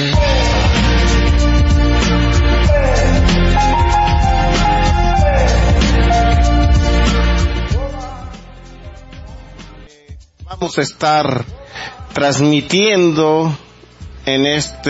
Vamos a estar transmitiendo en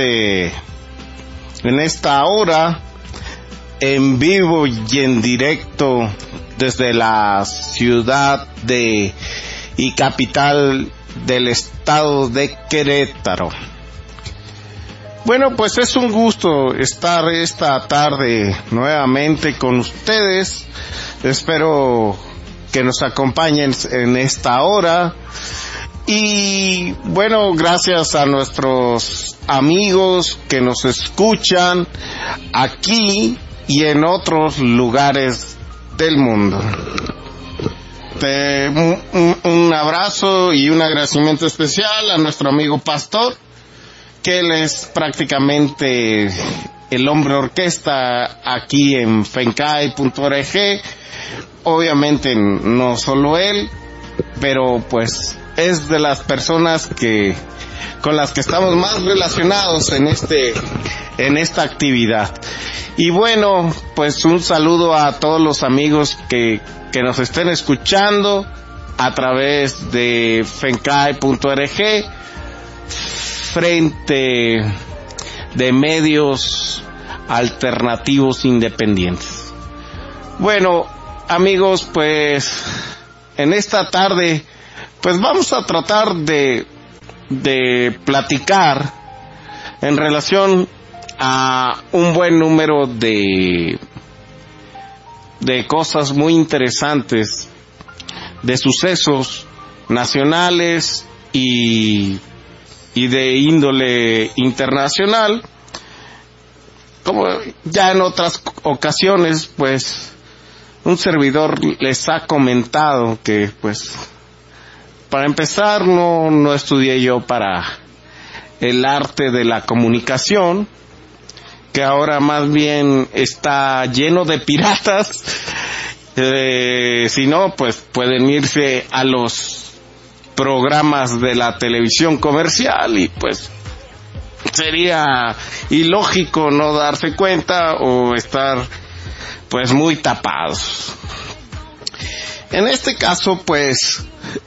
esta hora en vivo y en directo desde la ciudad y capital del estado de Querétaro. Bueno, pues es un gusto estar esta tarde nuevamente con ustedes. Espero que nos acompañen en esta hora. Y bueno, gracias a nuestros amigos que nos escuchan aquí y en otros lugares del mundo. Un abrazo y un agradecimiento especial a nuestro amigo Pastor, que él es prácticamente el hombre orquesta aquí en fencai.org. Obviamente no solo él, pero pues es de las personas con las que estamos más relacionados en esta actividad. Y bueno, pues un saludo a todos los amigos que nos estén escuchando a través de fencai.org, Frente de Medios Alternativos Independientes. Bueno, amigos, pues en esta tarde pues vamos a tratar de platicar en relación a un buen número de cosas muy interesantes, de sucesos nacionales y de índole internacional. Como ya en otras ocasiones, pues un servidor les ha comentado que pues para empezar no estudié yo para el arte de la comunicación, que ahora más bien está lleno de piratas. Si no, pues pueden irse a los programas de la televisión comercial y pues sería ilógico no darse cuenta o estar pues muy tapados. En este caso, pues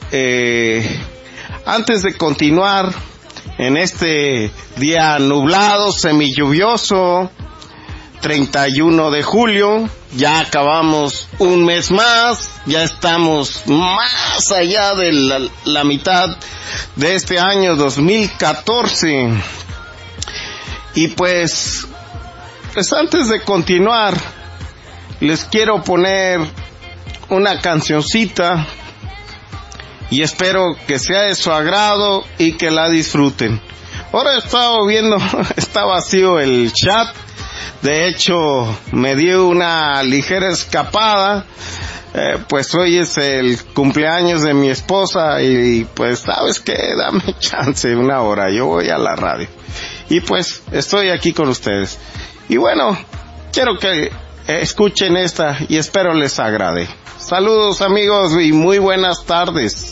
antes de continuar en este día nublado, semilluvioso, 31 de julio, ya acabamos un mes más, ya estamos más allá de la mitad de este año 2014. Y pues antes de continuar, les quiero poner una cancioncita y espero que sea de su agrado y que la disfruten. Ahora he estado viendo, está vacío el chat. De hecho, me dio una ligera escapada. Pues hoy es el cumpleaños de mi esposa y pues, ¿sabes qué? Dame chance, una hora, yo voy a la radio. Y pues, estoy aquí con ustedes. Y bueno, quiero que escuchen esta y espero les agrade. Saludos, amigos, y muy buenas tardes.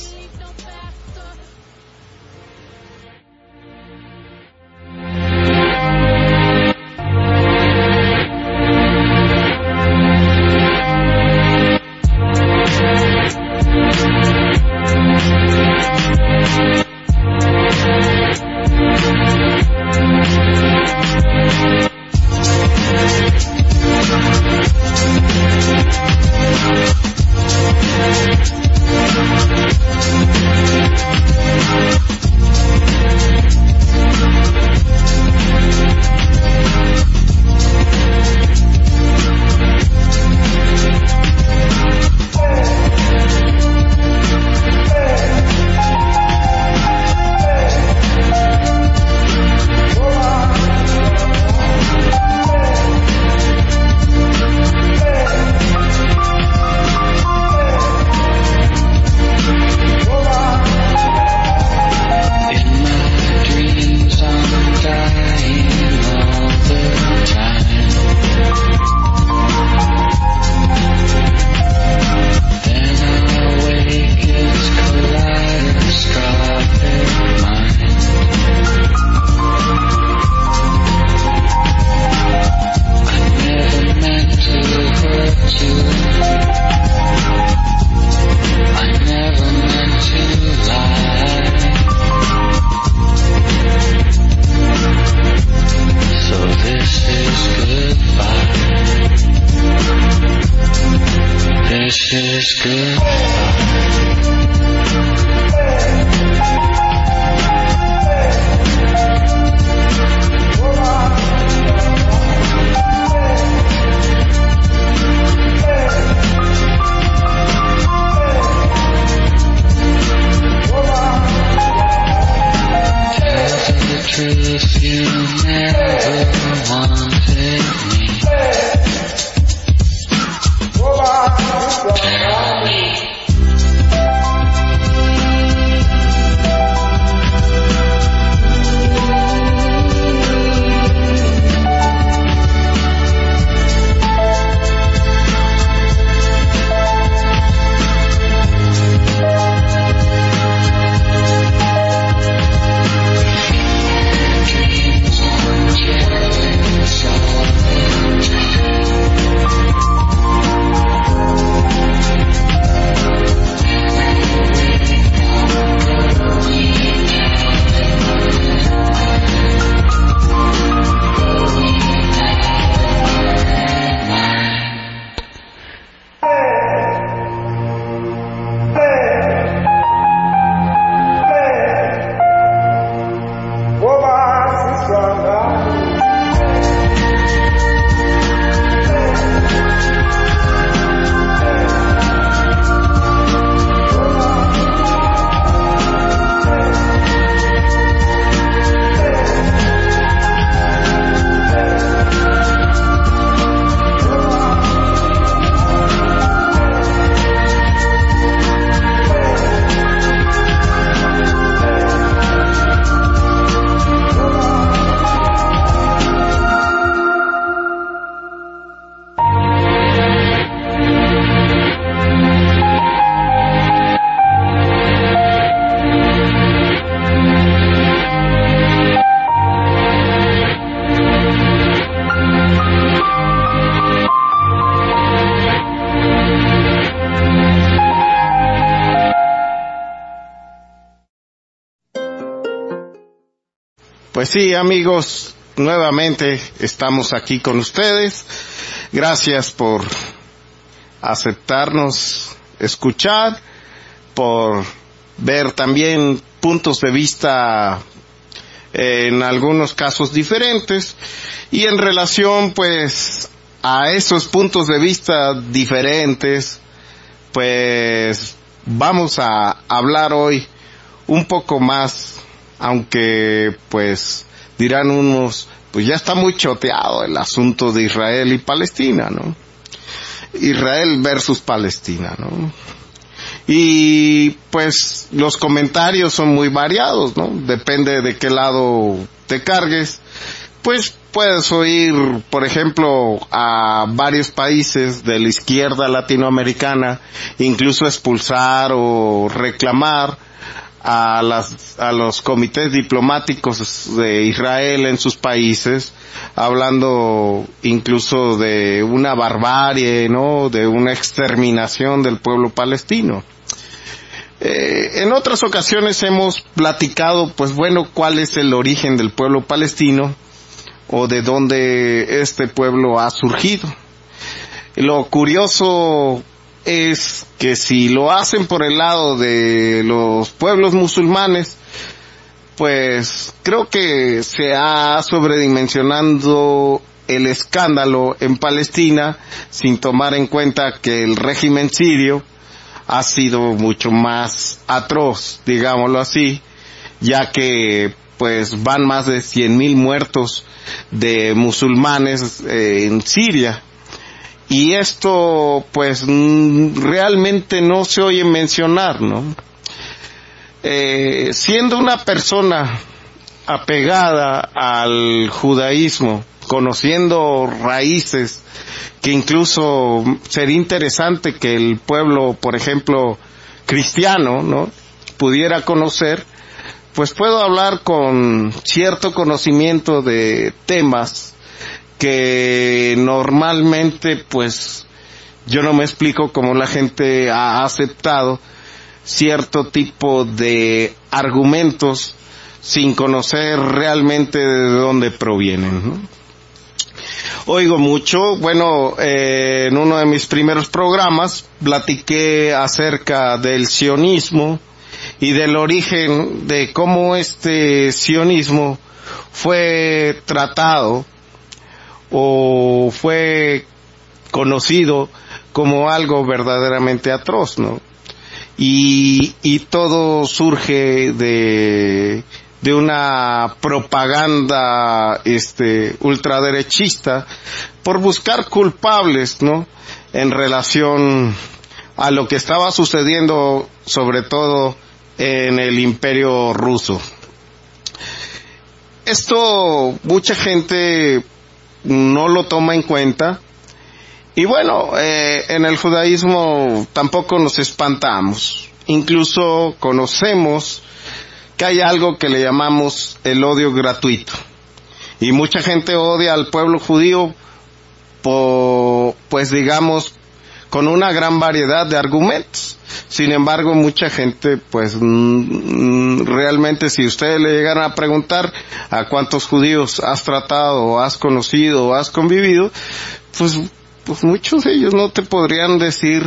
is good. Truth, you never wanted me. Tell me. Pues sí, amigos, nuevamente estamos aquí con ustedes. Gracias por aceptarnos, escuchar, por ver también puntos de vista en algunos casos diferentes, y en relación pues a esos puntos de vista diferentes, pues vamos a hablar hoy un poco más, aunque pues dirán unos, pues ya está muy choteado el asunto de Israel y Palestina, ¿no? Israel versus Palestina, ¿no? Y pues los comentarios son muy variados, ¿no? Depende de qué lado te cargues. Pues puedes oír, por ejemplo, a varios países de la izquierda latinoamericana incluso expulsar o reclamar a los comités diplomáticos de Israel en sus países, hablando incluso de una barbarie, ¿no? De una exterminación del pueblo palestino. En otras ocasiones hemos platicado, pues bueno, cuál es el origen del pueblo palestino o de dónde este pueblo ha surgido. Lo curioso es que si lo hacen por el lado de los pueblos musulmanes, pues creo que se ha sobredimensionando el escándalo en Palestina, sin tomar en cuenta que el régimen sirio ha sido mucho más atroz, digámoslo así, ya que pues van más de 100,000 muertos de musulmanes en Siria. Y esto pues realmente no se oye mencionar, ¿no? Siendo una persona apegada al judaísmo, conociendo raíces que incluso sería interesante que el pueblo, por ejemplo, cristiano, ¿no?, pudiera conocer, pues puedo hablar con cierto conocimiento de temas que normalmente pues yo no me explico cómo la gente ha aceptado cierto tipo de argumentos sin conocer realmente de dónde provienen, ¿no? oigo mucho. Bueno, en uno de mis primeros programas platiqué acerca del sionismo y del origen de cómo este sionismo fue tratado o fue conocido como algo verdaderamente atroz, ¿no? Y todo surge de una propaganda ultraderechista por buscar culpables, ¿no? En relación a lo que estaba sucediendo, sobre todo en el Imperio Ruso. Esto mucha gente no lo toma en cuenta. Y bueno, en el judaísmo tampoco nos espantamos. Incluso conocemos que hay algo que le llamamos el odio gratuito. Y mucha gente odia al pueblo judío pues digamos, con una gran variedad de argumentos. Sin embargo, mucha gente, pues, realmente si ustedes le llegaran a preguntar a cuántos judíos has tratado, o has conocido, o has convivido, pues muchos de ellos no te podrían decir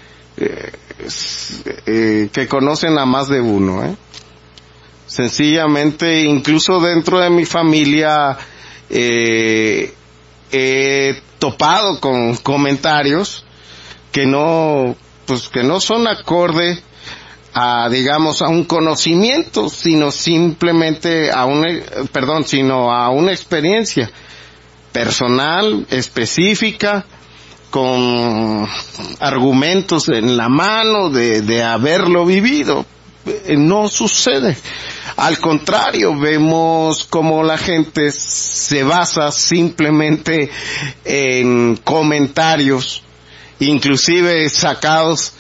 que conocen a más de uno, Sencillamente, incluso dentro de mi familia, he topado con comentarios que no son acorde a, digamos, a un conocimiento, sino simplemente sino a una experiencia personal, específica, con argumentos en la mano de haberlo vivido. No sucede. Al contrario, vemos como la gente se basa simplemente en comentarios, inclusive sacados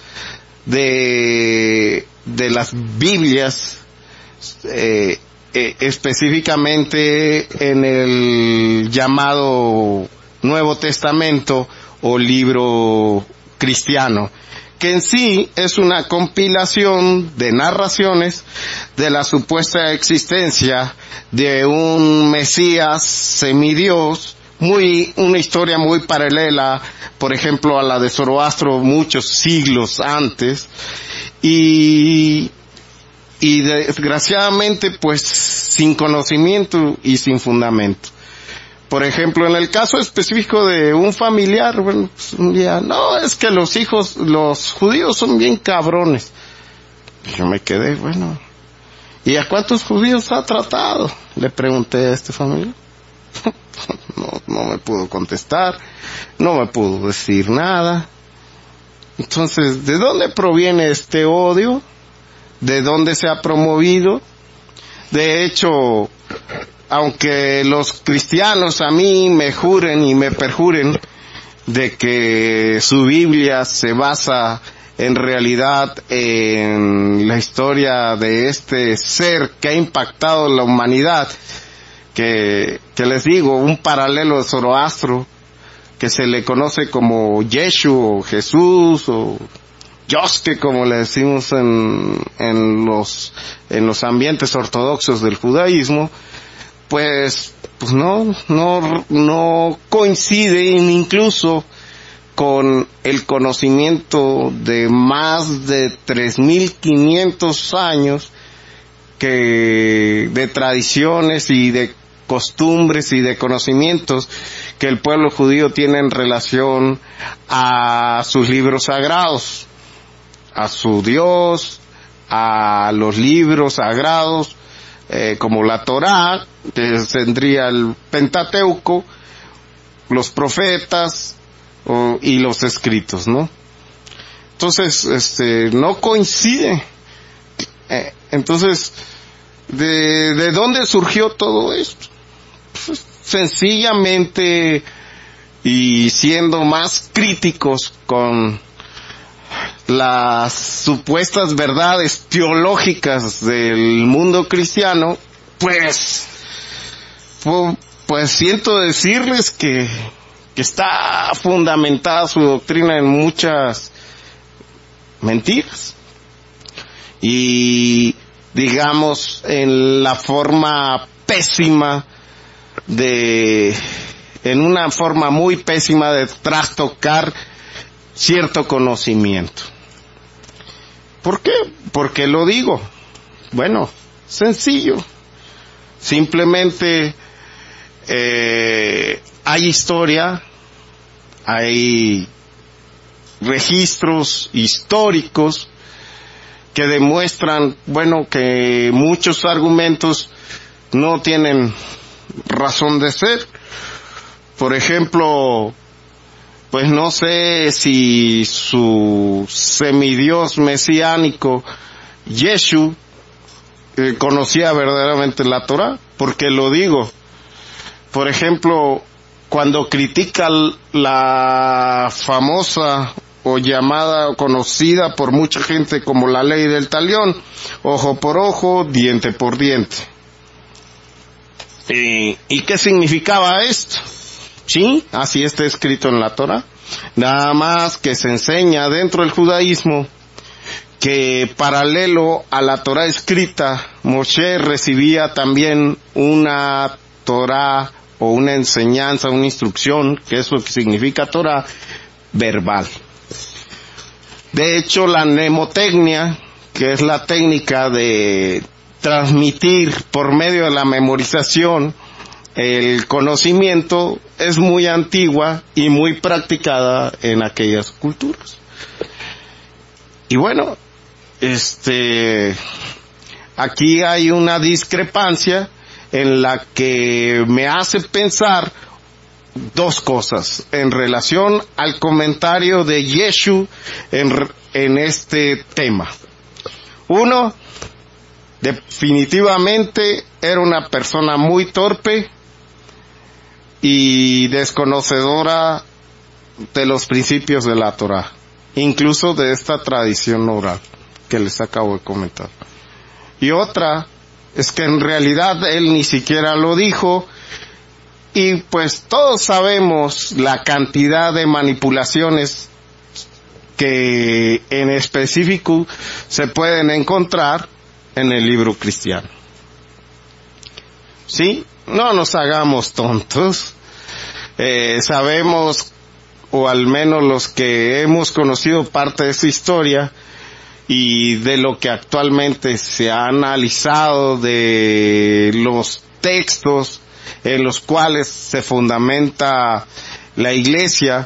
de las Biblias, específicamente en el llamado Nuevo Testamento o libro cristiano, que en sí es una compilación de narraciones de la supuesta existencia de un Mesías semidios, una historia muy paralela, por ejemplo, a la de Zoroastro muchos siglos antes, y desgraciadamente pues sin conocimiento y sin fundamento. Por ejemplo, en el caso específico de un familiar, bueno, pues un día, no, es que los judíos son bien cabrones. Y yo me quedé, bueno, ¿y a cuántos judíos ha tratado? Le pregunté a este familiar. No me pudo contestar, no me pudo decir nada. Entonces, ¿de dónde proviene este odio? ¿De dónde se ha promovido? De hecho, aunque los cristianos a mí me juren y me perjuren de que su Biblia se basa en realidad en la historia de este ser que ha impactado la humanidad, que les digo, un paralelo de Zoroastro, que se le conoce como Yeshu o Jesús o Yoske, como le decimos en los ambientes ortodoxos del judaísmo, pues no coinciden incluso con el conocimiento de más de 3.500 años de tradiciones y de costumbres y de conocimientos que el pueblo judío tiene en relación a sus libros sagrados, a su Dios, a los libros sagrados, como la Torá, que tendría el Pentateuco, los profetas y los escritos, ¿no? Entonces, no coincide. Entonces, ¿de dónde surgió todo esto? Pues, sencillamente, y siendo más críticos con las supuestas verdades teológicas del mundo cristiano, pues siento decirles que está fundamentada su doctrina en muchas mentiras y, digamos, en la forma pésima de en una forma muy pésima de trastocar cierto conocimiento. ¿Por qué? ¿Por qué lo digo? Bueno, sencillo. Simplemente hay historia, hay registros históricos que demuestran, bueno, que muchos argumentos no tienen razón de ser. Por ejemplo, pues no sé si su semidios mesiánico, Yeshu, conocía verdaderamente la Torá. ¿Por qué lo digo? Por ejemplo, cuando critica la famosa o llamada o conocida por mucha gente como la ley del talión, ojo por ojo, diente por diente. ¿Y qué significaba esto? Sí, así está escrito en la Torá. Nada más que se enseña dentro del judaísmo que paralelo a la Torá escrita, Moshe recibía también una Torá o una enseñanza, una instrucción, que es lo que significa Torá, verbal. De hecho, la mnemotecnia, que es la técnica de transmitir por medio de la memorización el conocimiento, es muy antigua y muy practicada en aquellas culturas. Y bueno, aquí hay una discrepancia en la que me hace pensar dos cosas en relación al comentario de Yeshu en este tema. Uno, definitivamente era una persona muy torpe y desconocedora de los principios de la Torá, incluso de esta tradición oral que les acabo de comentar. Y otra es que en realidad él ni siquiera lo dijo, y pues todos sabemos la cantidad de manipulaciones que en específico se pueden encontrar en el libro cristiano. ¿Sí? No nos hagamos tontos. Sabemos, o al menos los que hemos conocido parte de su historia y de lo que actualmente se ha analizado de los textos en los cuales se fundamenta la iglesia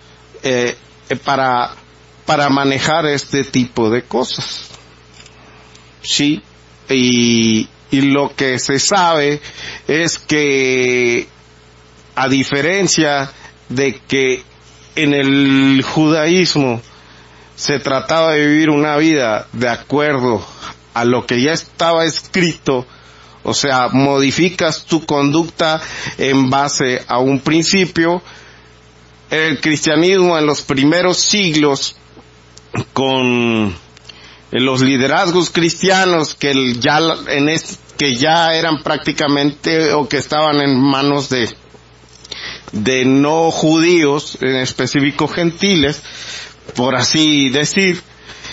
para manejar este tipo de cosas. Sí, y lo que se sabe es que, a diferencia de que en el judaísmo se trataba de vivir una vida de acuerdo a lo que ya estaba escrito, o sea, modificas tu conducta en base a un principio. El cristianismo en los primeros siglos, con los liderazgos cristianos que ya eran prácticamente o que estaban en manos de no judíos, en específico gentiles, por así decir,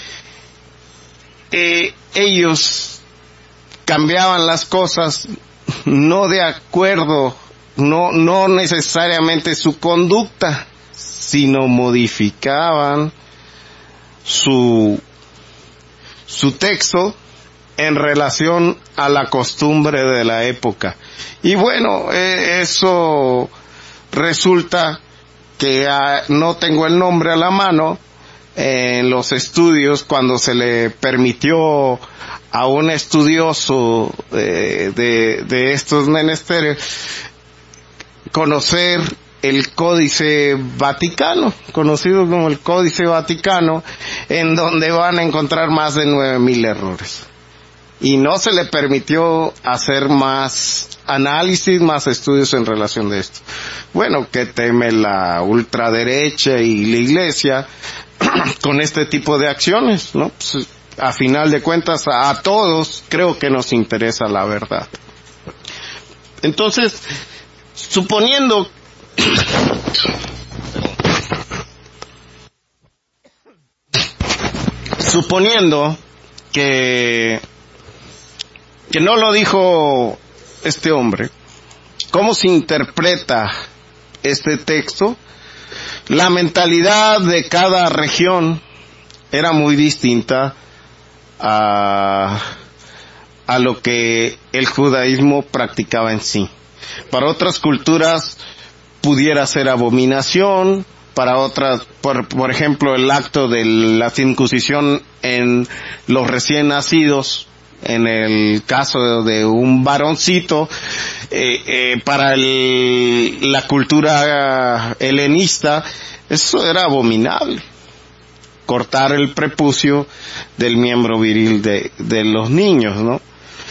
ellos cambiaban las cosas no de acuerdo, no necesariamente su conducta, sino modificaban su texto en relación a la costumbre de la época. Y bueno, eso resulta que no tengo el nombre a la mano. En los estudios, cuando se le permitió a un estudioso de estos menesteres conocer el Códice Vaticano, conocido como el Códice Vaticano, en donde van a encontrar más de 9,000 errores. Y no se le permitió hacer más análisis, más estudios en relación de esto. Bueno, ¿qué teme la ultraderecha y la iglesia con este tipo de acciones, no? Pues, a final de cuentas, a todos creo que nos interesa la verdad. Entonces, suponiendo que no lo dijo este hombre, ¿cómo se interpreta este texto, la mentalidad de cada región era muy distinta a lo que el judaísmo practicaba en sí. Para otras culturas pudiera ser abominación, para otras, por ejemplo, el acto de la circuncisión en los recién nacidos, en el caso de un varoncito, para la cultura helenista, eso era abominable. Cortar el prepucio del miembro viril de los niños, ¿no?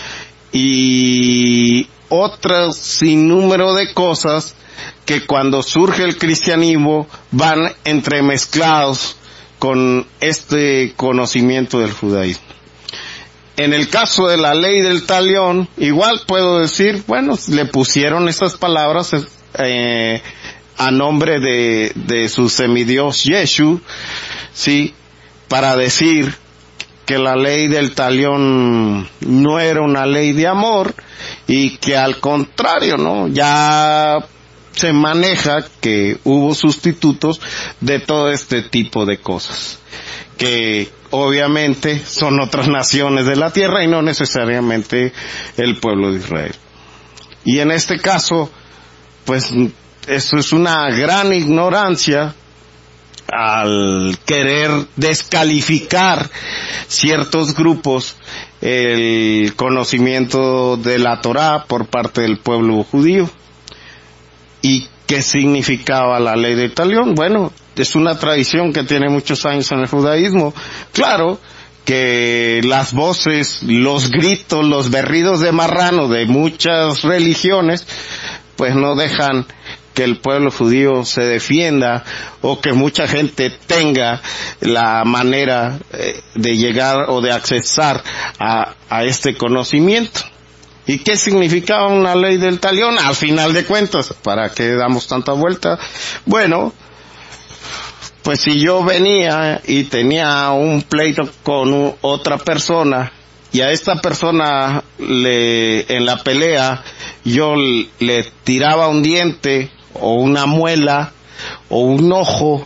Y otro sinnúmero de cosas que cuando surge el cristianismo van entremezclados con este conocimiento del judaísmo. En el caso de la ley del talión, igual puedo decir, bueno, le pusieron esas palabras a nombre de su semidios Yeshu, sí, para decir que la ley del talión no era una ley de amor y que al contrario, ¿no? Ya se maneja que hubo sustitutos de todo este tipo de cosas, que obviamente son otras naciones de la tierra y no necesariamente el pueblo de Israel. Y en este caso, pues, eso es una gran ignorancia al querer descalificar ciertos grupos el conocimiento de la Torá por parte del pueblo judío. ¿Y qué significaba la ley del talión? Bueno, es una tradición que tiene muchos años en el judaísmo. Claro que las voces, los gritos, los berridos de marrano de muchas religiones, pues no dejan que el pueblo judío se defienda o que mucha gente tenga la manera de llegar o de accesar a este conocimiento. ¿Y qué significaba una ley del talión? Al final de cuentas, ¿para qué damos tanta vuelta? Bueno, pues si yo venía y tenía un pleito con otra persona y a esta persona en la pelea yo le tiraba un diente o una muela o un ojo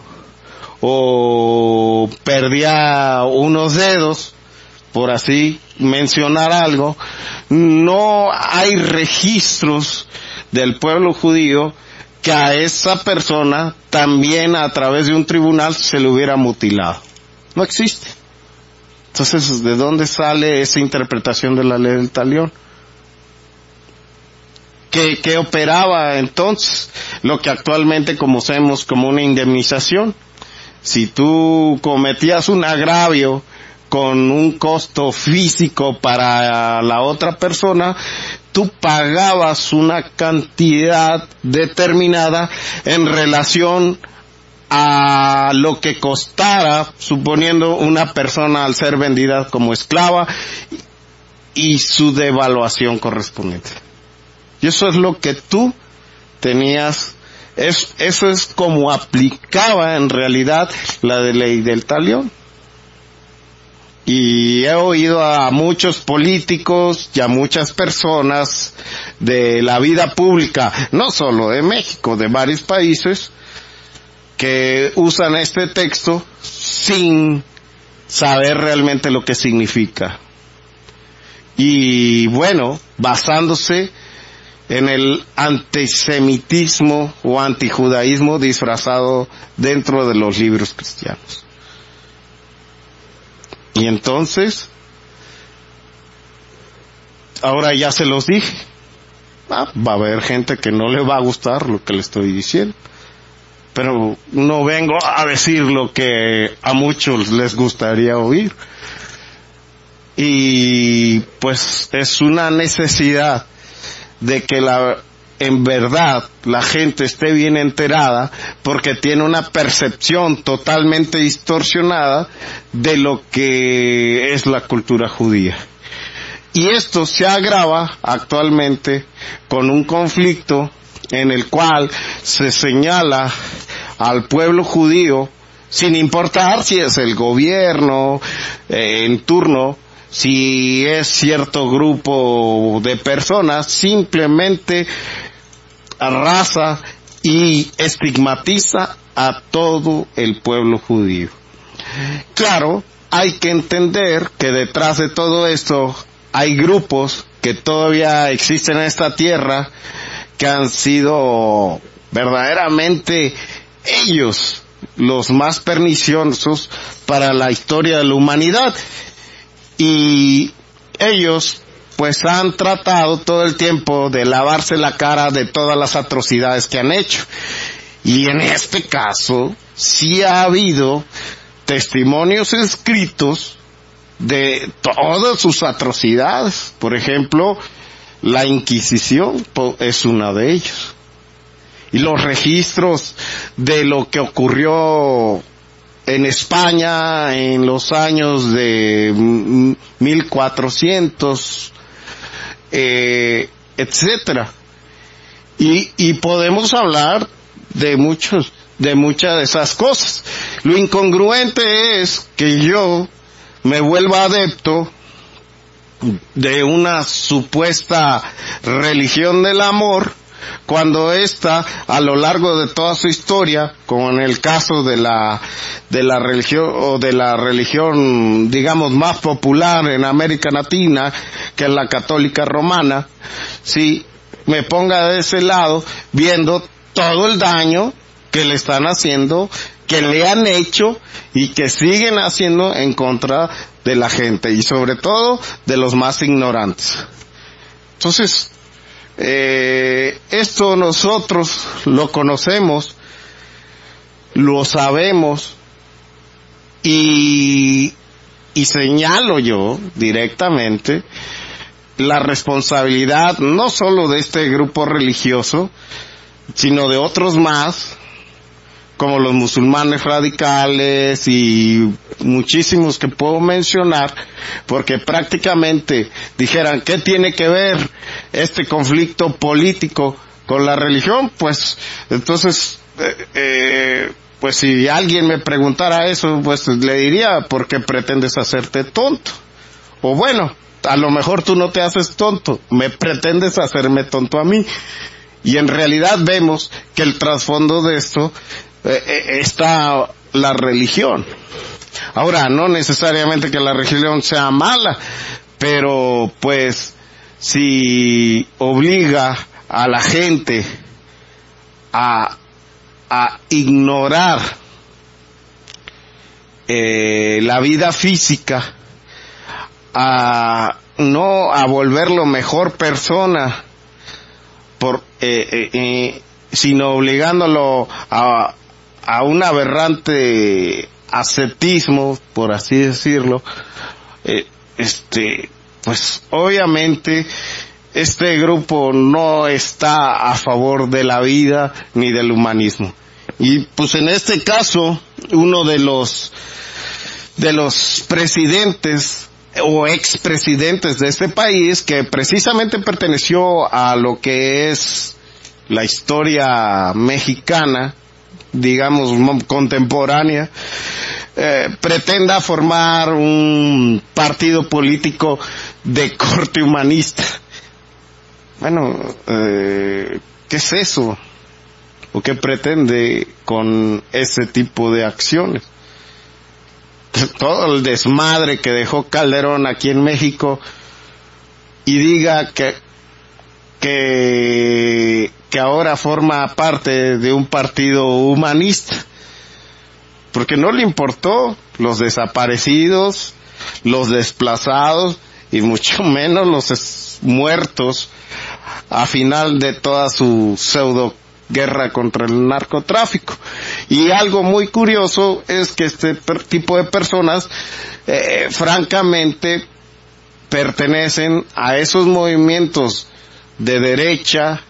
o perdía unos dedos, por así mencionar algo, no hay registros del pueblo judío que a esa persona también a través de un tribunal se le hubiera mutilado. No existe. Entonces, ¿de dónde sale esa interpretación de la ley del talión? ¿Qué operaba entonces? Lo que actualmente conocemos como una indemnización. Si tú cometías un agravio con un costo físico para la otra persona, tú pagabas una cantidad determinada en relación a lo que costara, suponiendo una persona al ser vendida como esclava y su devaluación correspondiente. Y eso es lo que tú tenías, eso es como aplicaba en realidad la de ley del talión. Y he oído a muchos políticos y a muchas personas de la vida pública, no solo de México, de varios países, que usan este texto sin saber realmente lo que significa. Y bueno, basándose en el antisemitismo o antijudaísmo disfrazado dentro de los libros cristianos. Y entonces, ahora ya se los dije, va a haber gente que no le va a gustar lo que le estoy diciendo, pero no vengo a decir lo que a muchos les gustaría oír. Y pues es una necesidad de que en verdad la gente esté bien enterada, porque tiene una percepción totalmente distorsionada de lo que es la cultura judía. Y esto se agrava actualmente con un conflicto en el cual se señala al pueblo judío, sin importar si es el gobierno en turno, si es cierto grupo de personas, simplemente arrasa y estigmatiza a todo el pueblo judío. Claro, hay que entender que detrás de todo esto hay grupos que todavía existen en esta tierra que han sido verdaderamente ellos los más perniciosos para la historia de la humanidad, y ellos pues han tratado todo el tiempo de lavarse la cara de todas las atrocidades que han hecho. Y en este caso sí ha habido testimonios escritos de todas sus atrocidades. Por ejemplo, la Inquisición es una de ellos. Y los registros de lo que ocurrió en España en los años de 1400, etcétera. Y podemos hablar de muchas de esas cosas. Lo incongruente es que yo me vuelva adepto de una supuesta religión del amor, cuando esta, a lo largo de toda su historia, como en el caso de la religión, o de la religión, digamos, más popular en América Latina, que es la católica romana, sí, me ponga de ese lado, viendo todo el daño que le están haciendo, que le han hecho y que siguen haciendo en contra de la gente, y sobre todo de los más ignorantes. Entonces, esto nosotros lo conocemos, lo sabemos, y señalo yo directamente la responsabilidad no solo de este grupo religioso, sino de otros más, como los musulmanes radicales y muchísimos que puedo mencionar, porque prácticamente dijeran, ¿qué tiene que ver este conflicto político con la religión? Pues entonces, pues si alguien me preguntara eso, pues le diría, ¿por qué pretendes hacerte tonto? O bueno, a lo mejor tú no te haces tonto, me pretendes hacerme tonto a mí. Y en realidad vemos que el trasfondo de esto está la religión. Ahora, no necesariamente que la religión sea mala, pero pues si obliga a la gente a ignorar la vida física, a volverlo mejor persona, sino obligándolo a un aberrante ascetismo, por así decirlo, pues obviamente este grupo no está a favor de la vida ni del humanismo. Y pues en este caso, uno de los presidentes o expresidentes de este país, que precisamente perteneció a lo que es la historia mexicana, digamos, contemporánea, pretenda formar un partido político de corte humanista. Bueno, ¿qué es eso? ¿O qué pretende con ese tipo de acciones? Todo el desmadre que dejó Calderón aquí en México, y diga que ahora forma parte de un partido humanista, porque no le importó los desaparecidos, los desplazados y mucho menos los muertos a final de toda su pseudo guerra contra el narcotráfico. Y algo muy curioso es que este tipo de personas francamente pertenecen a esos movimientos de derecha,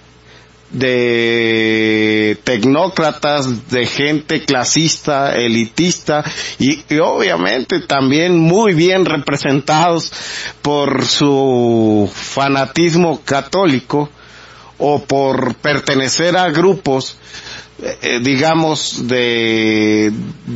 de tecnócratas, de gente clasista, elitista, y obviamente también muy bien representados por su fanatismo católico, o por pertenecer a grupos, digamos, que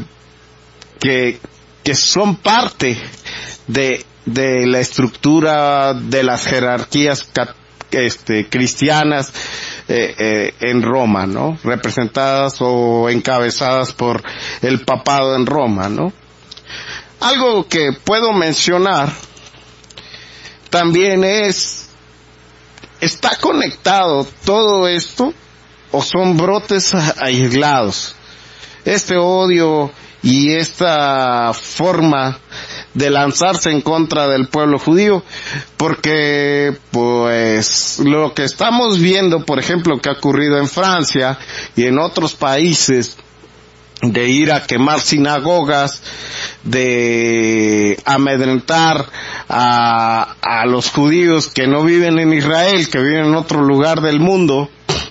son parte de la estructura de las jerarquías cristianas, en Roma, ¿no? Representadas o encabezadas por el papado en Roma, ¿no? Algo que puedo mencionar también ¿está conectado todo esto o son brotes aislados? Este odio y esta forma de lanzarse en contra del pueblo judío, porque pues lo que estamos viendo, por ejemplo, que ha ocurrido en Francia y en otros países, de ir a quemar sinagogas, de amedrentar a los judíos que no viven en Israel, que viven en otro lugar del mundo,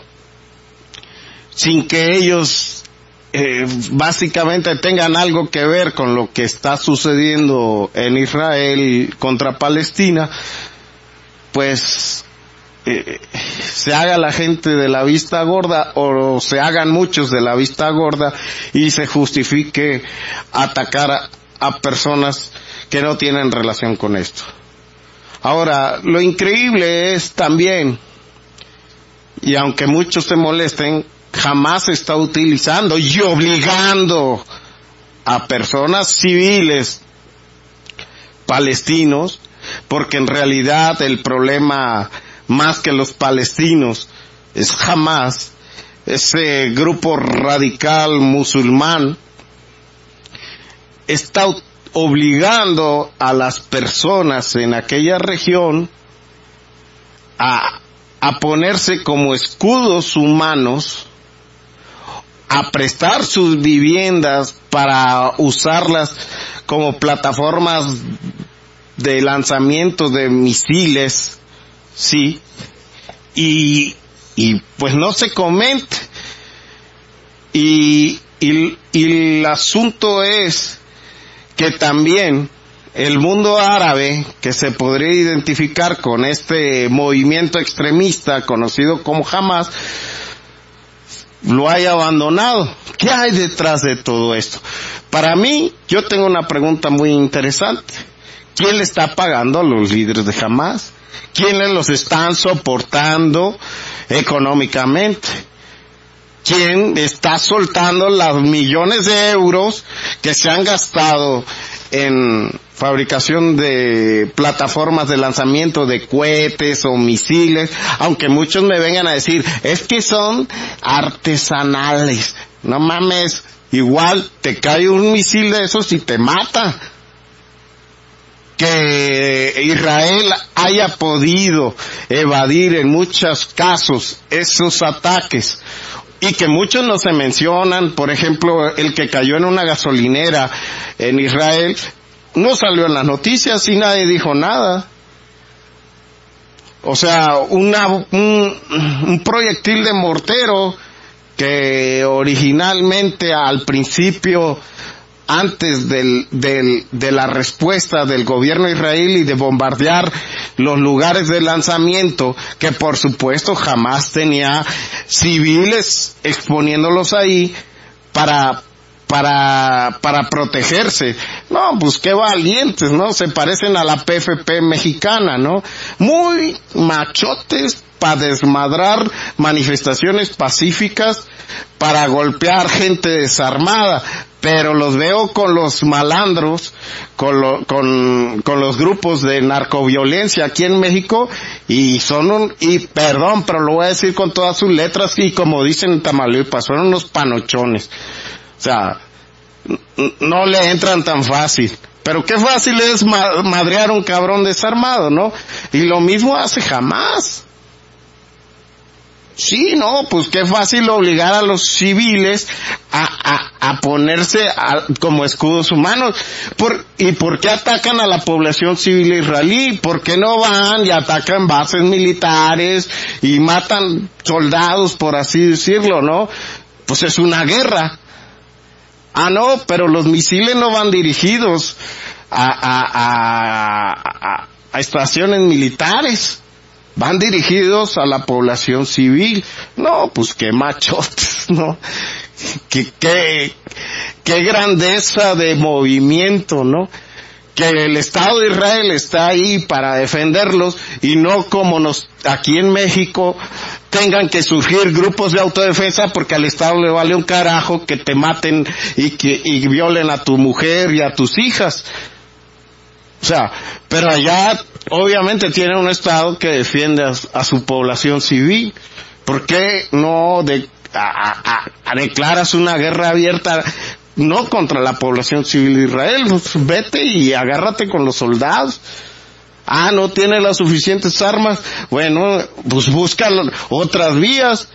sin que ellos básicamente tengan algo que ver con lo que está sucediendo en Israel contra Palestina, pues se haga la gente de la vista gorda, o se hagan muchos de la vista gorda, y se justifique atacar a personas que no tienen relación con esto. Ahora, lo increíble es también, y aunque muchos se molesten, Hamás está utilizando y obligando a personas civiles palestinos, porque en realidad el problema más que los palestinos es Hamás, ese grupo radical musulmán, está obligando a las personas en aquella región a ponerse como escudos humanos, a prestar sus viviendas para usarlas como plataformas de lanzamiento de misiles, sí, y pues no se comenta. Y el asunto es que también el mundo árabe, que se podría identificar con este movimiento extremista conocido como Hamás, lo haya abandonado. ¿Qué hay detrás de todo esto? Para mí, yo tengo una pregunta muy interesante. ¿Quién le está pagando a los líderes de Hamás? ¿Quiénes los están soportando económicamente? ¿Quién está soltando los millones de euros que se han gastado en fabricación de plataformas de lanzamiento de cohetes o misiles? Aunque muchos me vengan a decir, es que son artesanales. No mames, igual te cae un misil de esos y te mata. Que Israel haya podido evadir en muchos casos esos ataques, y que muchos no se mencionan, por ejemplo, el que cayó en una gasolinera en Israel, no salió en las noticias y nadie dijo nada. O sea, un proyectil de mortero que originalmente al principio, antes de la respuesta del gobierno israelí de bombardear los lugares de lanzamiento, que por supuesto jamás tenía civiles exponiéndolos ahí para protegerse. No, pues qué valientes, ¿no? Se parecen a la PFP mexicana, ¿no? Muy machotes para desmadrar manifestaciones pacíficas, para golpear gente desarmada. Pero los veo con los malandros, con los grupos de narcoviolencia aquí en México, y perdón, pero lo voy a decir con todas sus letras, y como dicen en Tamaulipas, son unos panochones. O sea, no le entran tan fácil. Pero qué fácil es madrear a un cabrón desarmado, ¿no? Y lo mismo hace Hamás. Sí, no, pues qué fácil obligar a los civiles a ponerse como escudos humanos. ¿Y por qué atacan a la población civil israelí? ¿Por qué no van y atacan bases militares y matan soldados, por así decirlo, no? Pues es una guerra. Ah, no, pero los misiles no van dirigidos a estaciones militares. Van dirigidos a la población civil. No, pues qué machotes, ¿no? Qué grandeza de movimiento, ¿no? Que el Estado de Israel está ahí para defenderlos, y no como aquí en México tengan que surgir grupos de autodefensa porque al Estado le vale un carajo que te maten y violen a tu mujer y a tus hijas. O sea, pero allá obviamente tiene un Estado que defiende a su población civil. ¿Por qué no declaras una guerra abierta, no contra la población civil de Israel? Pues vete y agárrate con los soldados. No tiene las suficientes armas. Bueno, pues busca otras vías.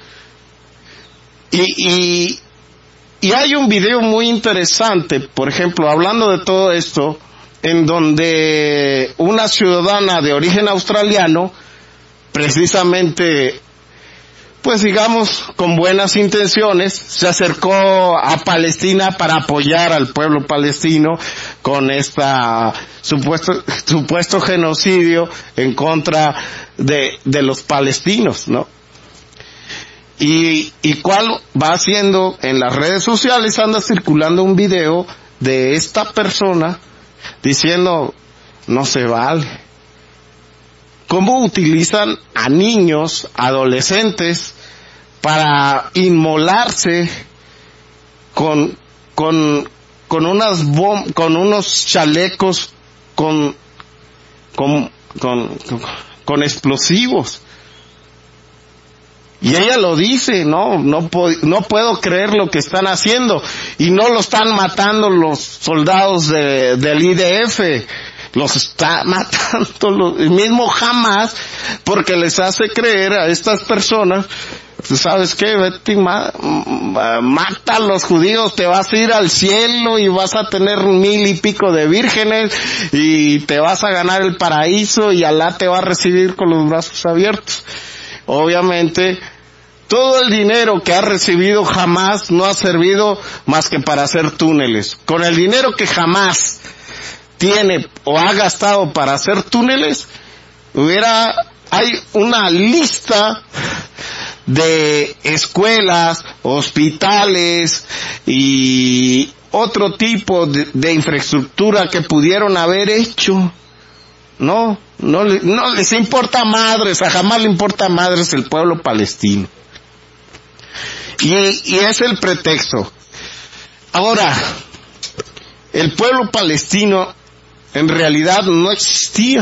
Y hay un video muy interesante, por ejemplo, hablando de todo esto, en donde una ciudadana de origen australiano, precisamente, pues digamos, con buenas intenciones, se acercó a Palestina para apoyar al pueblo palestino con esta supuesto genocidio en contra de los palestinos, ¿no? Y cuál va haciendo en las redes sociales, anda circulando un video de esta persona diciendo, no se vale. ¿Cómo utilizan a niños, adolescentes, para inmolarse con unos chalecos con explosivos? Y ella lo dice, no puedo creer lo que están haciendo. Y no lo están matando los soldados del IDF. Los está matando el mismo Hamas, porque les hace creer a estas personas, ¿sabes qué? Vete, mata a los judíos, te vas a ir al cielo y vas a tener 1000 y pico de vírgenes y te vas a ganar el paraíso y Alá te va a recibir con los brazos abiertos. Obviamente, todo el dinero que ha recibido Hamas no ha servido más que para hacer túneles. Con el dinero que Hamas tiene o ha gastado para hacer túneles, hay una lista de escuelas, hospitales y otro tipo de infraestructura que pudieron haber hecho. No les importa madres, a Hamas le importa madres el pueblo palestino. Y es el pretexto. Ahora, el pueblo palestino en realidad no existía.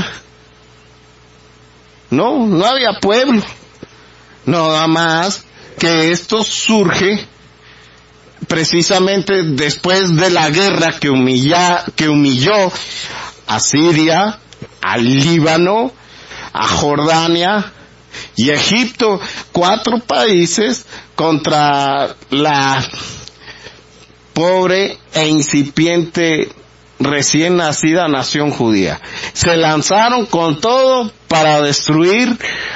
No había pueblo. Nada más que esto surge precisamente después de la guerra que humilló a Siria, al Líbano, a Jordania y a Egipto, 4 países contra la pobre e incipiente recién nacida nación judía. Se lanzaron con todo para destruir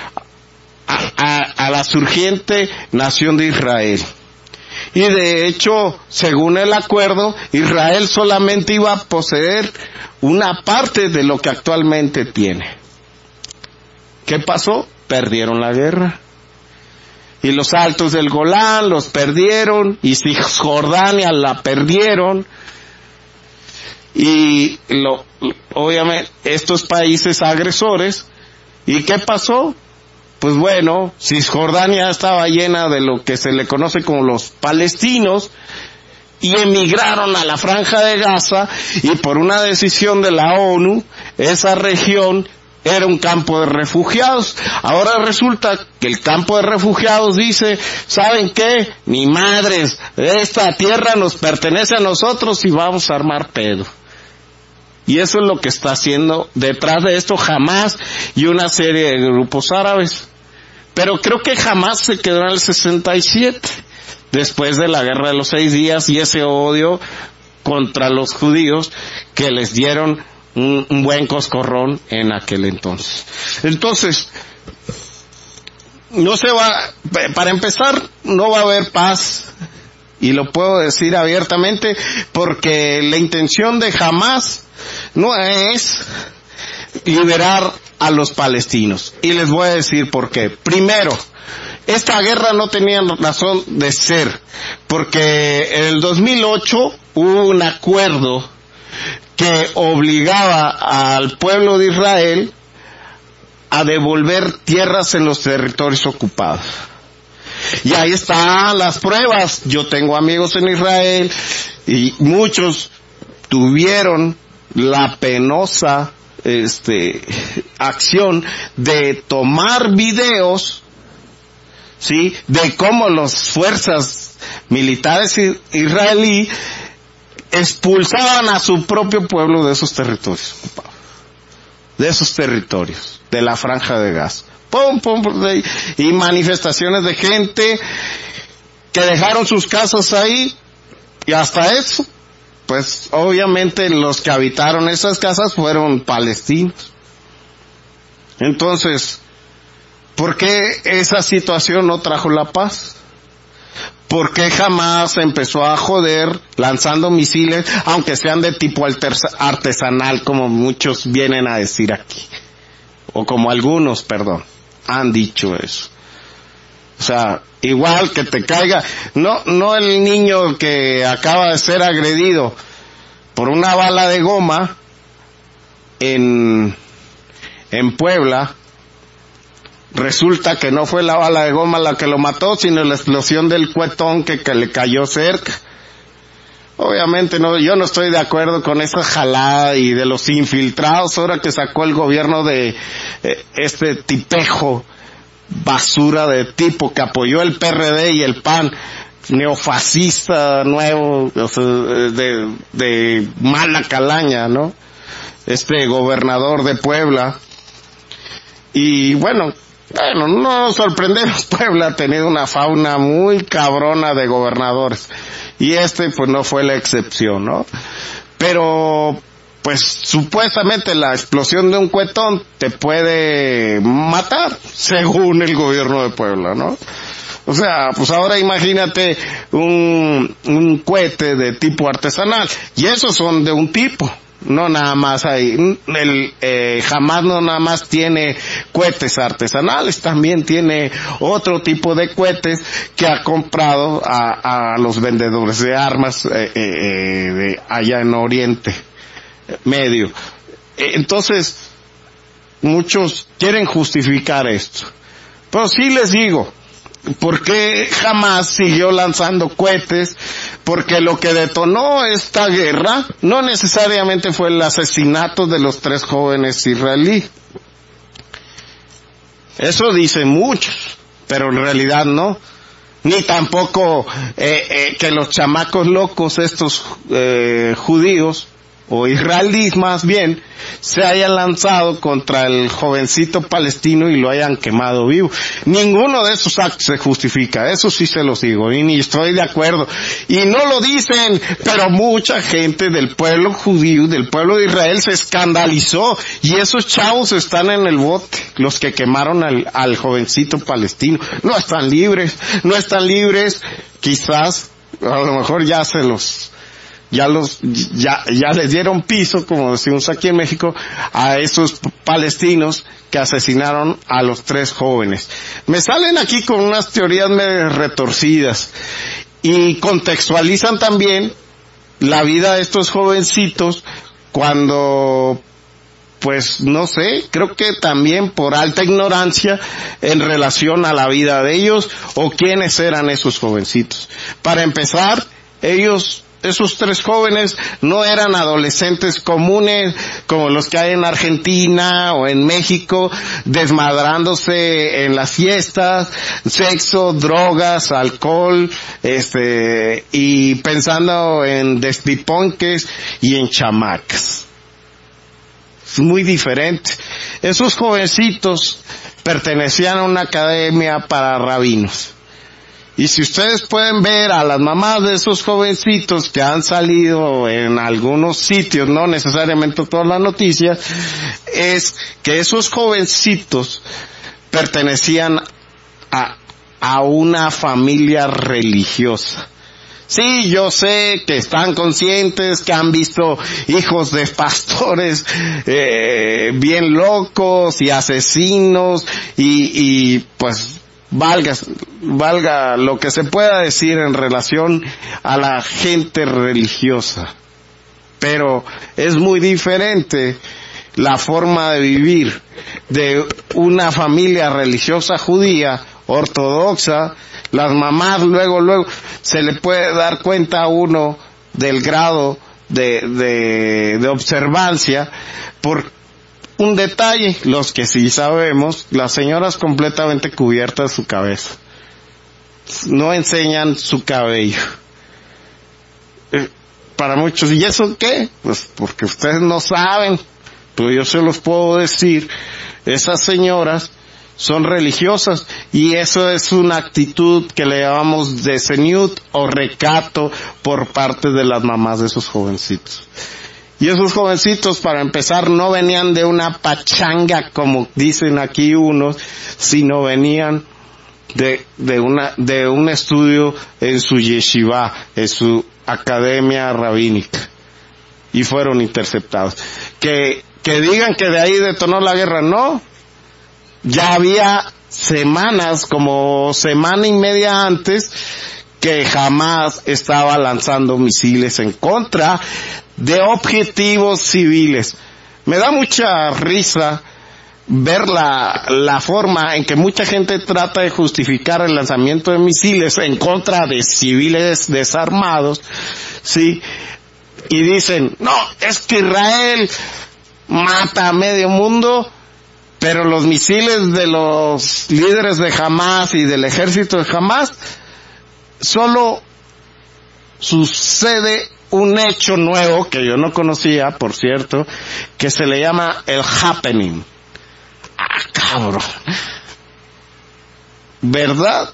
a la surgiente nación de Israel. Y de hecho, según el acuerdo, Israel solamente iba a poseer una parte de lo que actualmente tiene. ¿Qué pasó? Perdieron la guerra. Y los altos del Golán los perdieron, y Cisjordania la perdieron. Y obviamente estos países agresores, ¿y qué pasó? Pues bueno, Cisjordania estaba llena de lo que se le conoce como los palestinos, y emigraron a la Franja de Gaza, y por una decisión de la ONU, esa región era un campo de refugiados. Ahora resulta que el campo de refugiados dice, ¿saben qué? Ni madres, esta tierra nos pertenece a nosotros y vamos a armar pedo. Y eso es lo que está haciendo detrás de esto Hamas y una serie de grupos árabes. Pero creo que Hamas se quedó en el 67, después de la guerra de los 6 días y ese odio contra los judíos que les dieron un buen coscorrón en aquel entonces. Entonces, para empezar, no va a haber paz, y lo puedo decir abiertamente, porque la intención de Hamas no es liberar a los palestinos. Y les voy a decir por qué. Primero, esta guerra no tenía razón de ser, porque en el 2008 hubo un acuerdo que obligaba al pueblo de Israel a devolver tierras en los territorios ocupados. Y ahí están las pruebas. Yo tengo amigos en Israel y muchos tuvieron la penosa acción de tomar videos, ¿sí?, de cómo las fuerzas militares israelí expulsaban a su propio pueblo de esos territorios, de la Franja de Gaza. Y manifestaciones de gente que dejaron sus casas ahí, y hasta eso, pues obviamente los que habitaron esas casas fueron palestinos. Entonces, ¿por qué esa situación no trajo la paz? ¿Por qué jamás empezó a joder lanzando misiles, aunque sean de tipo artesanal, como muchos vienen a decir aquí? O como algunos, han dicho eso. O sea, igual que te caiga, no el niño que acaba de ser agredido por una bala de goma en Puebla. Resulta que no fue la bala de goma la que lo mató, sino la explosión del cuetón que le cayó cerca. Obviamente yo no estoy de acuerdo con esa jalada y de los infiltrados ahora que sacó el gobierno de este tipejo basura de tipo que apoyó el PRD y el PAN, neofascista nuevo, o sea, de mala calaña, ¿no? Gobernador de Puebla. Y bueno, no nos sorprendemos, Puebla ha tenido una fauna muy cabrona de gobernadores. Y pues no fue la excepción, ¿no? Pero, pues supuestamente la explosión de un cuetón te puede matar, según el gobierno de Puebla, ¿no? O sea, pues ahora imagínate un cohete de tipo artesanal. Y esos son de un tipo. No nada más hay, Hamás no nada más tiene cohetes artesanales, también tiene otro tipo de cohetes que ha comprado a los vendedores de armas allá en Oriente Medio. Entonces, muchos quieren justificar esto. Pero sí les digo, ¿por qué Hamás siguió lanzando cohetes? Porque lo que detonó esta guerra no necesariamente fue el asesinato de los 3 jóvenes israelíes. Eso dicen muchos, pero en realidad no. Ni tampoco que los chamacos locos, estos judíos, o israelíes más bien, se hayan lanzado contra el jovencito palestino y lo hayan quemado vivo. Ninguno de esos actos se justifica, eso sí se los digo, y ni estoy de acuerdo. Y no lo dicen, pero mucha gente del pueblo judío, del pueblo de Israel, se escandalizó, y esos chavos están en el bote, los que quemaron al jovencito palestino. No están libres, quizás, a lo mejor ya les dieron piso, como decimos aquí en México, a esos palestinos que asesinaron a los 3 jóvenes. Me salen aquí con unas teorías medio retorcidas y contextualizan también la vida de estos jovencitos cuando, pues no sé, creo que también por alta ignorancia en relación a la vida de ellos o quiénes eran esos jovencitos. Para empezar, esos 3 jóvenes no eran adolescentes comunes como los que hay en Argentina o en México, desmadrándose en las fiestas, sexo, drogas, alcohol, y pensando en despiponques y en chamacas. Es muy diferente. Esos jovencitos pertenecían a una academia para rabinos. Y si ustedes pueden ver a las mamás de esos jovencitos que han salido en algunos sitios, no necesariamente todas las noticias, es que esos jovencitos pertenecían a una familia religiosa. Sí, yo sé que están conscientes, que han visto hijos de pastores bien locos y asesinos y pues valga lo que se pueda decir en relación a la gente religiosa. Pero es muy diferente la forma de vivir de una familia religiosa judía ortodoxa, las mamás luego se le puede dar cuenta a uno del grado de observancia por un detalle, los que sí sabemos, las señoras completamente cubiertas su cabeza, no enseñan su cabello. Para muchos, ¿y eso qué? Pues porque ustedes no saben, pero yo se los puedo decir, esas señoras son religiosas y eso es una actitud que le llamamos de zeniut o recato por parte de las mamás de esos jovencitos. Y esos jovencitos, para empezar, no venían de una pachanga como dicen aquí unos, sino venían de un estudio en su yeshiva, en su academia rabínica, y fueron interceptados. Que digan que de ahí detonó la guerra, no. Ya había semanas, como semana y media antes, que Hamás estaba lanzando misiles en contra de objetivos civiles. Me da mucha risa ver la forma en que mucha gente trata de justificar el lanzamiento de misiles en contra de civiles desarmados, ¿sí? Y dicen, no, es que Israel mata a medio mundo, pero los misiles de los líderes de Hamás y del ejército de Hamás, solo sucede un hecho nuevo que yo no conocía, por cierto, que se le llama el happening. ¡Ah, cabrón! ¿Verdad?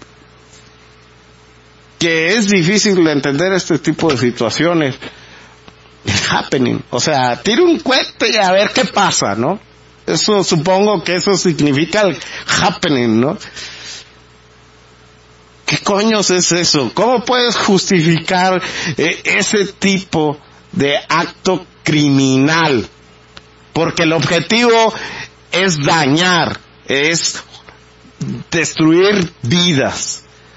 Que es difícil de entender este tipo de situaciones. El happening. O sea, tira un cohete y a ver qué pasa, ¿no? Eso, supongo que eso significa el happening, ¿no? ¿Qué coños es eso? ¿Cómo puedes justificar ese tipo de acto criminal? Porque el objetivo es dañar, es destruir vidas.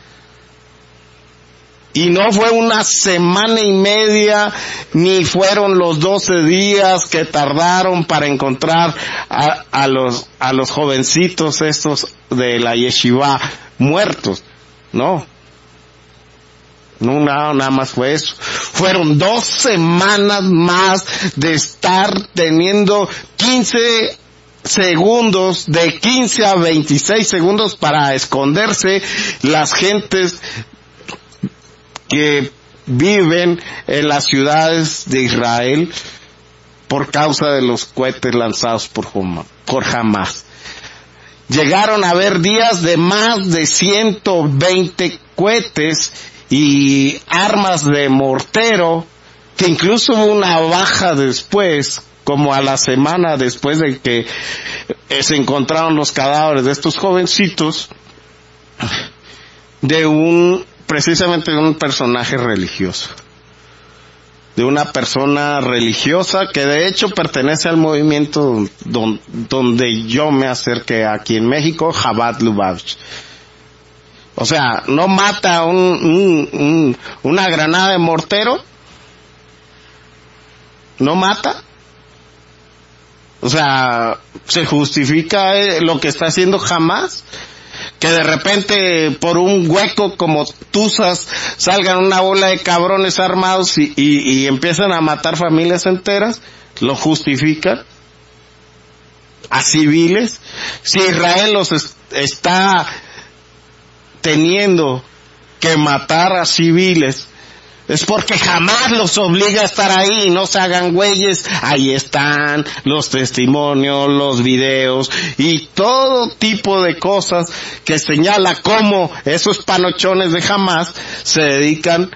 Y no fue una semana y media, ni fueron los 12 días que tardaron para encontrar a los jovencitos estos de la yeshiva muertos. No, nada más fue eso. Fueron 2 semanas más de estar teniendo 15 segundos, de 15 a 26 segundos para esconderse las gentes que viven en las ciudades de Israel por causa de los cohetes lanzados por Hamás. Llegaron a haber días de más de 120 cohetes y armas de mortero, que incluso hubo una baja después, como a la semana después de que se encontraron los cadáveres de estos jovencitos, precisamente de un personaje religioso. De una persona religiosa que de hecho pertenece al movimiento donde yo me acerqué aquí en México, Chabad Lubavitch. O sea, no mata una granada de mortero, no mata. O sea, ¿se justifica lo que está haciendo Hamás? Que de repente por un hueco como tuzas salgan una bola de cabrones armados y empiezan a matar familias enteras, lo justifican a civiles. Si Israel los está teniendo que matar a civiles, es porque jamás los obliga a estar ahí, no se hagan güeyes. Ahí están los testimonios, los videos y todo tipo de cosas que señala cómo esos panochones de Hamás se dedican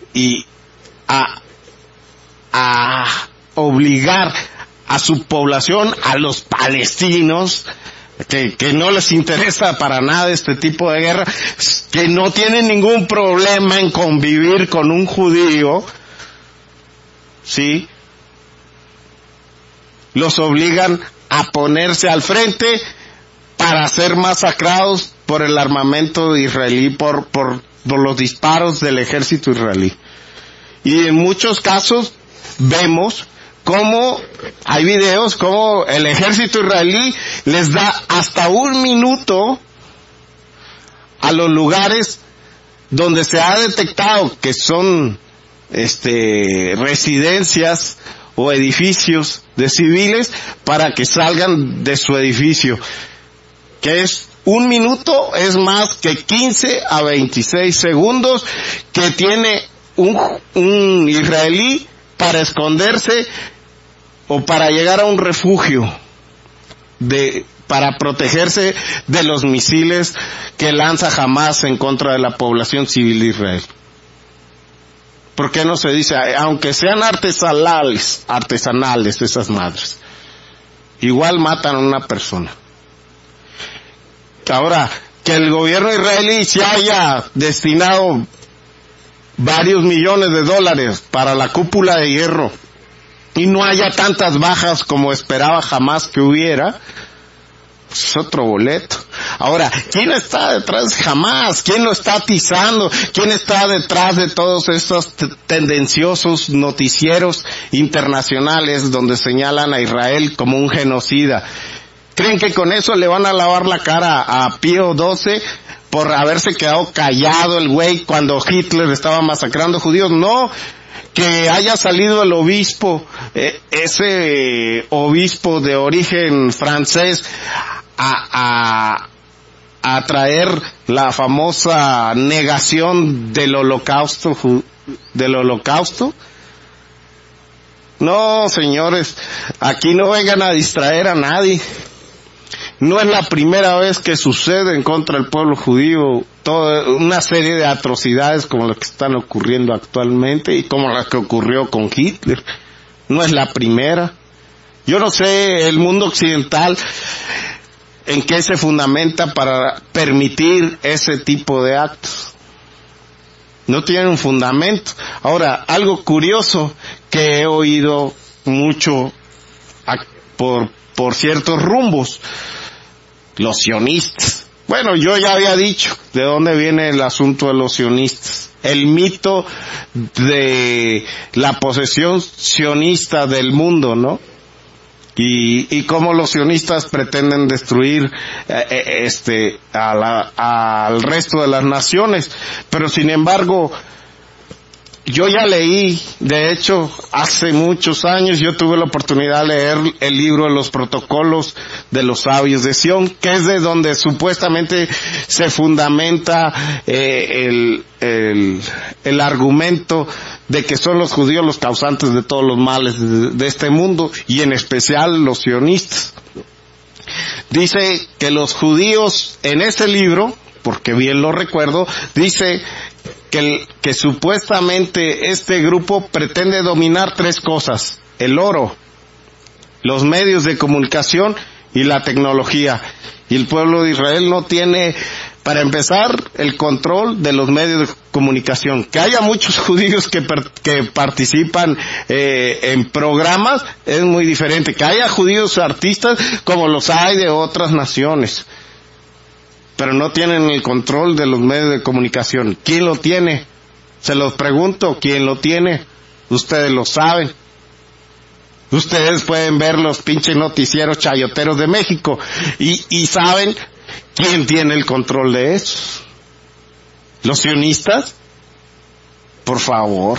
a obligar a su población, a los palestinos, que no les interesa para nada este tipo de guerra, que no tienen ningún problema en convivir con un judío, ¿sí? Los obligan a ponerse al frente para ser masacrados por el armamento israelí, por los disparos del ejército israelí. Y en muchos casos vemos cómo hay videos, cómo el ejército israelí les da hasta 1 minuto a los lugares donde se ha detectado que son residencias o edificios de civiles para que salgan de su edificio, que es 1 minuto, es más que 15 a 26 segundos que tiene un israelí para esconderse o para llegar a un refugio para protegerse de los misiles que lanza Hamás en contra de la población civil de Israel. ¿Por qué no se dice, aunque sean artesanales esas madres, igual matan a una persona? Ahora, que el gobierno israelí se haya destinado varios millones de dólares para la cúpula de hierro y no haya tantas bajas como esperaba Hamás que hubiera, pues es otro boleto. Ahora, ¿quién está detrás de Hamás? ¿Quién lo está atizando? ¿Quién está detrás de todos estos tendenciosos noticieros internacionales donde señalan a Israel como un genocida? ¿Creen que con eso le van a lavar la cara a Pío XII por haberse quedado callado el güey cuando Hitler estaba masacrando judíos? No, que haya salido el obispo, ese obispo de origen francés, a traer la famosa negación del holocausto. No, señores, aquí no vengan a distraer a nadie. No es la primera vez que sucede en contra del pueblo judío toda una serie de atrocidades como las que están ocurriendo actualmente y como las que ocurrió con Hitler. No es la primera. Yo no sé el mundo occidental en qué se fundamenta para permitir ese tipo de actos. No tienen un fundamento. Ahora, algo curioso que he oído mucho por ciertos rumbos, los sionistas. Bueno, yo ya había dicho de dónde viene el asunto de los sionistas. El mito de la posesión sionista del mundo, ¿no? Y cómo los sionistas pretenden destruir al resto de las naciones. Pero sin embargo, yo ya leí, de hecho, hace muchos años yo tuve la oportunidad de leer el libro de los protocolos de los sabios de Sión, que es de donde supuestamente se fundamenta el argumento de que son los judíos los causantes de todos los males de este mundo, y en especial los sionistas. Dice que los judíos en ese libro, porque bien lo recuerdo, dice que supuestamente este grupo pretende dominar 3 cosas: el oro, los medios de comunicación y la tecnología. Y el pueblo de Israel no tiene, para empezar, el control de los medios de comunicación. Que haya muchos judíos que participan en programas es muy diferente. Que haya judíos artistas como los hay de otras naciones, pero no tienen el control de los medios de comunicación. ¿Quién lo tiene? Se los pregunto, ¿quién lo tiene? Ustedes lo saben. Ustedes pueden ver los pinches noticieros chayoteros de México y saben quién tiene el control de eso. ¿Los sionistas? Por favor.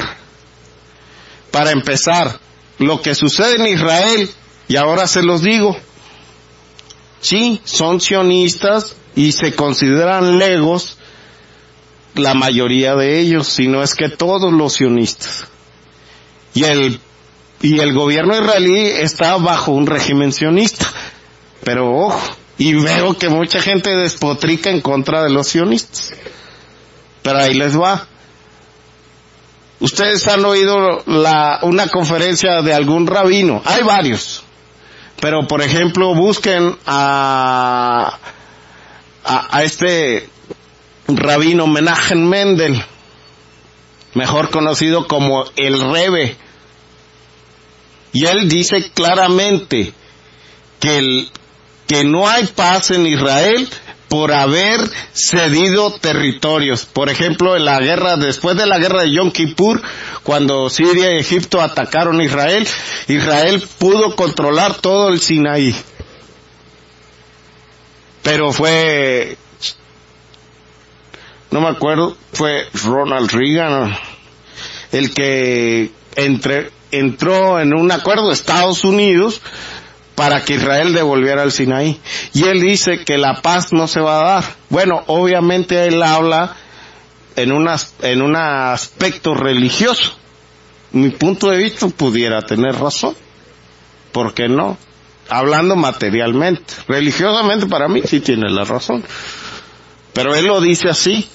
Para empezar, lo que sucede en Israel, y ahora se los digo, sí, son sionistas y se consideran legos la mayoría de ellos, si no es que todos los sionistas. Y el gobierno israelí está bajo un régimen sionista. Pero ojo, y veo que mucha gente despotrica en contra de los sionistas. Pero ahí les va. Ustedes han oído una conferencia de algún rabino. Hay varios. Pero por ejemplo, busquen a este rabino Menachem Mendel, mejor conocido como el Rebe. Y él dice claramente que no hay paz en Israel por haber cedido territorios. Por ejemplo, después de la guerra de Yom Kippur, cuando Siria y Egipto atacaron a Israel, Israel pudo controlar todo el Sinaí. Pero fue no me acuerdo, fue Ronald Reagan, el que entró en un acuerdo de Estados Unidos para que Israel devolviera el Sinaí. Y él dice que la paz no se va a dar. Bueno, obviamente él habla en un aspecto religioso. Mi punto de vista pudiera tener razón. ¿Por qué no? Hablando materialmente. Religiosamente para mí sí tiene la razón. Pero él lo dice así.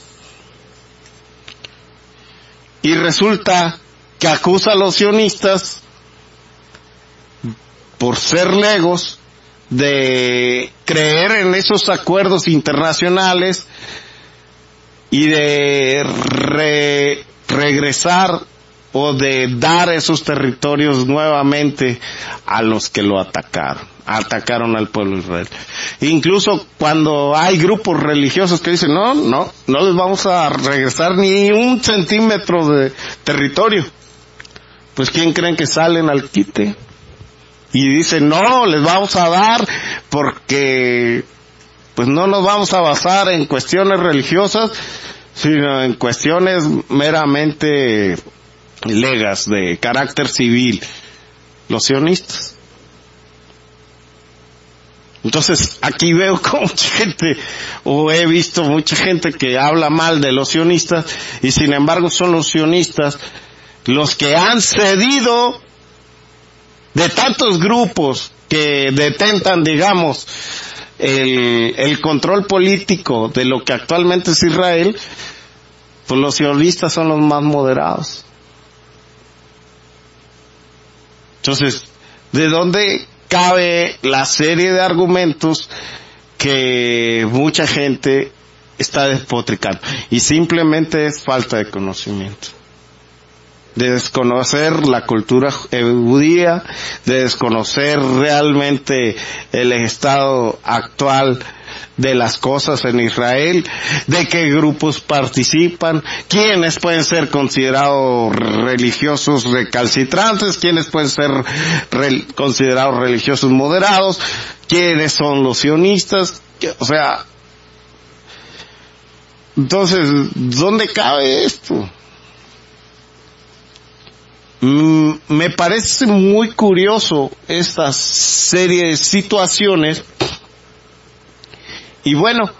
Y resulta que acusa a los sionistas por ser legos de creer en esos acuerdos internacionales y de regresar o de dar esos territorios nuevamente a los que lo atacaron al pueblo de Israel. Incluso cuando hay grupos religiosos que dicen no les vamos a regresar ni un centímetro de territorio, pues ¿quién creen que salen al quite? Y dicen, no, les vamos a dar porque pues no nos vamos a basar en cuestiones religiosas, sino en cuestiones meramente legas, de carácter civil, los sionistas. Entonces, aquí veo como mucha gente, o he visto mucha gente que habla mal de los sionistas, y sin embargo son los sionistas los que han cedido de tantos grupos que detentan, digamos, el control político de lo que actualmente es Israel, pues los sionistas son los más moderados. Entonces, ¿de dónde cabe la serie de argumentos que mucha gente está despotricando? Y simplemente es falta de conocimiento. De desconocer la cultura judía, de desconocer realmente el estado actual de las cosas en Israel, de qué grupos participan, quiénes pueden ser considerados religiosos recalcitrantes, quiénes pueden ser considerados religiosos moderados, quiénes son los sionistas, o sea, entonces, ¿dónde cabe esto? Me parece muy curioso esta serie de situaciones. Y bueno,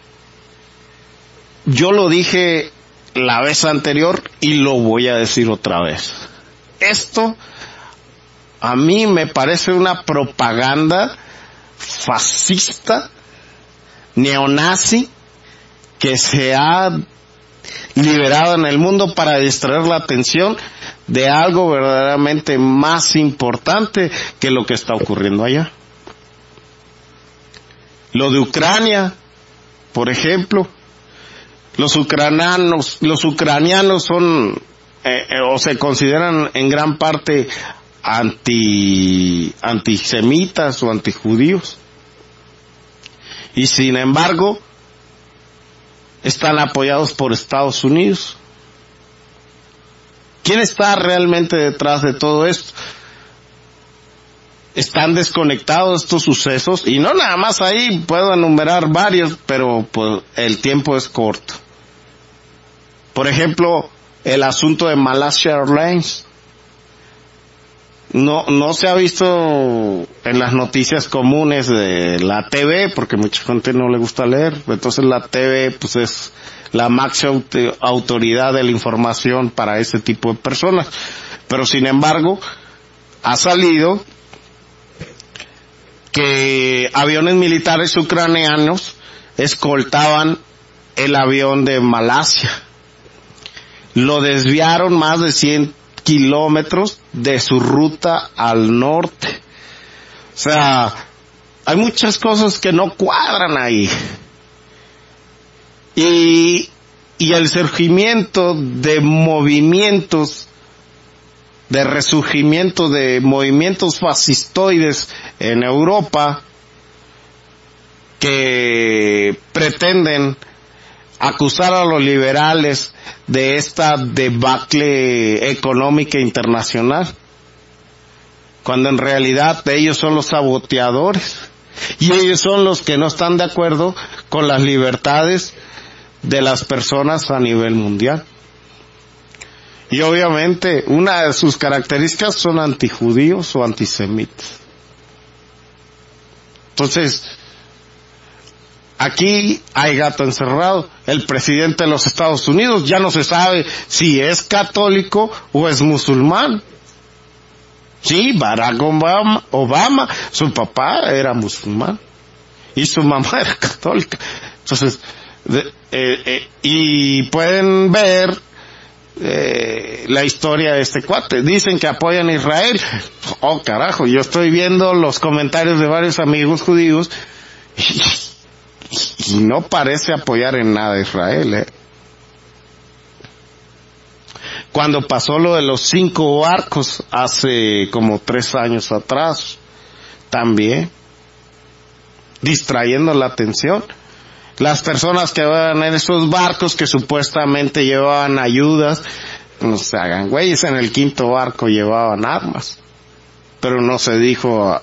yo lo dije la vez anterior y lo voy a decir otra vez. Esto a mí me parece una propaganda fascista, neonazi, que se ha liberado en el mundo para distraer la atención de algo verdaderamente más importante que lo que está ocurriendo allá. Lo de Ucrania, por ejemplo, los ucranianos son o se consideran en gran parte antisemitas o antijudíos, y sin embargo están apoyados por Estados Unidos. ¿Quién está realmente detrás de todo esto? Están desconectados estos sucesos, y no nada más ahí, puedo enumerar varios, pero pues el tiempo es corto. Por ejemplo, el asunto de Malaysia Airlines. No se ha visto en las noticias comunes de la TV, porque mucha gente no le gusta leer. Entonces la TV pues es la máxima autoridad de la información para ese tipo de personas. Pero sin embargo, ha salido que aviones militares ucranianos escoltaban el avión de Malasia. Lo desviaron más de 100 kilómetros de su ruta al norte. O sea, hay muchas cosas que no cuadran ahí. Y el surgimiento de movimientos, de resurgimiento de movimientos fascistoides en Europa que pretenden acusar a los liberales de esta debacle económica internacional, cuando en realidad ellos son los saboteadores y ellos son los que no están de acuerdo con las libertades de las personas a nivel mundial. Y obviamente una de sus características son antijudíos o antisemitas. Entonces, aquí hay gato encerrado. El presidente de los Estados Unidos ya no se sabe si es católico o es musulmán. Sí, Barack Obama, su papá era musulmán y su mamá era católica. Entonces, y pueden ver la historia de este cuate. Dicen que apoyan a Israel. Oh, carajo, yo estoy viendo los comentarios de varios amigos judíos y no parece apoyar en nada a Israel, Cuando pasó lo de los 5 barcos hace como 3 años atrás, también distrayendo la atención. Las personas que van en esos barcos que supuestamente llevaban ayudas, no se hagan güeyes, en el 5.º barco llevaban armas, pero no se dijo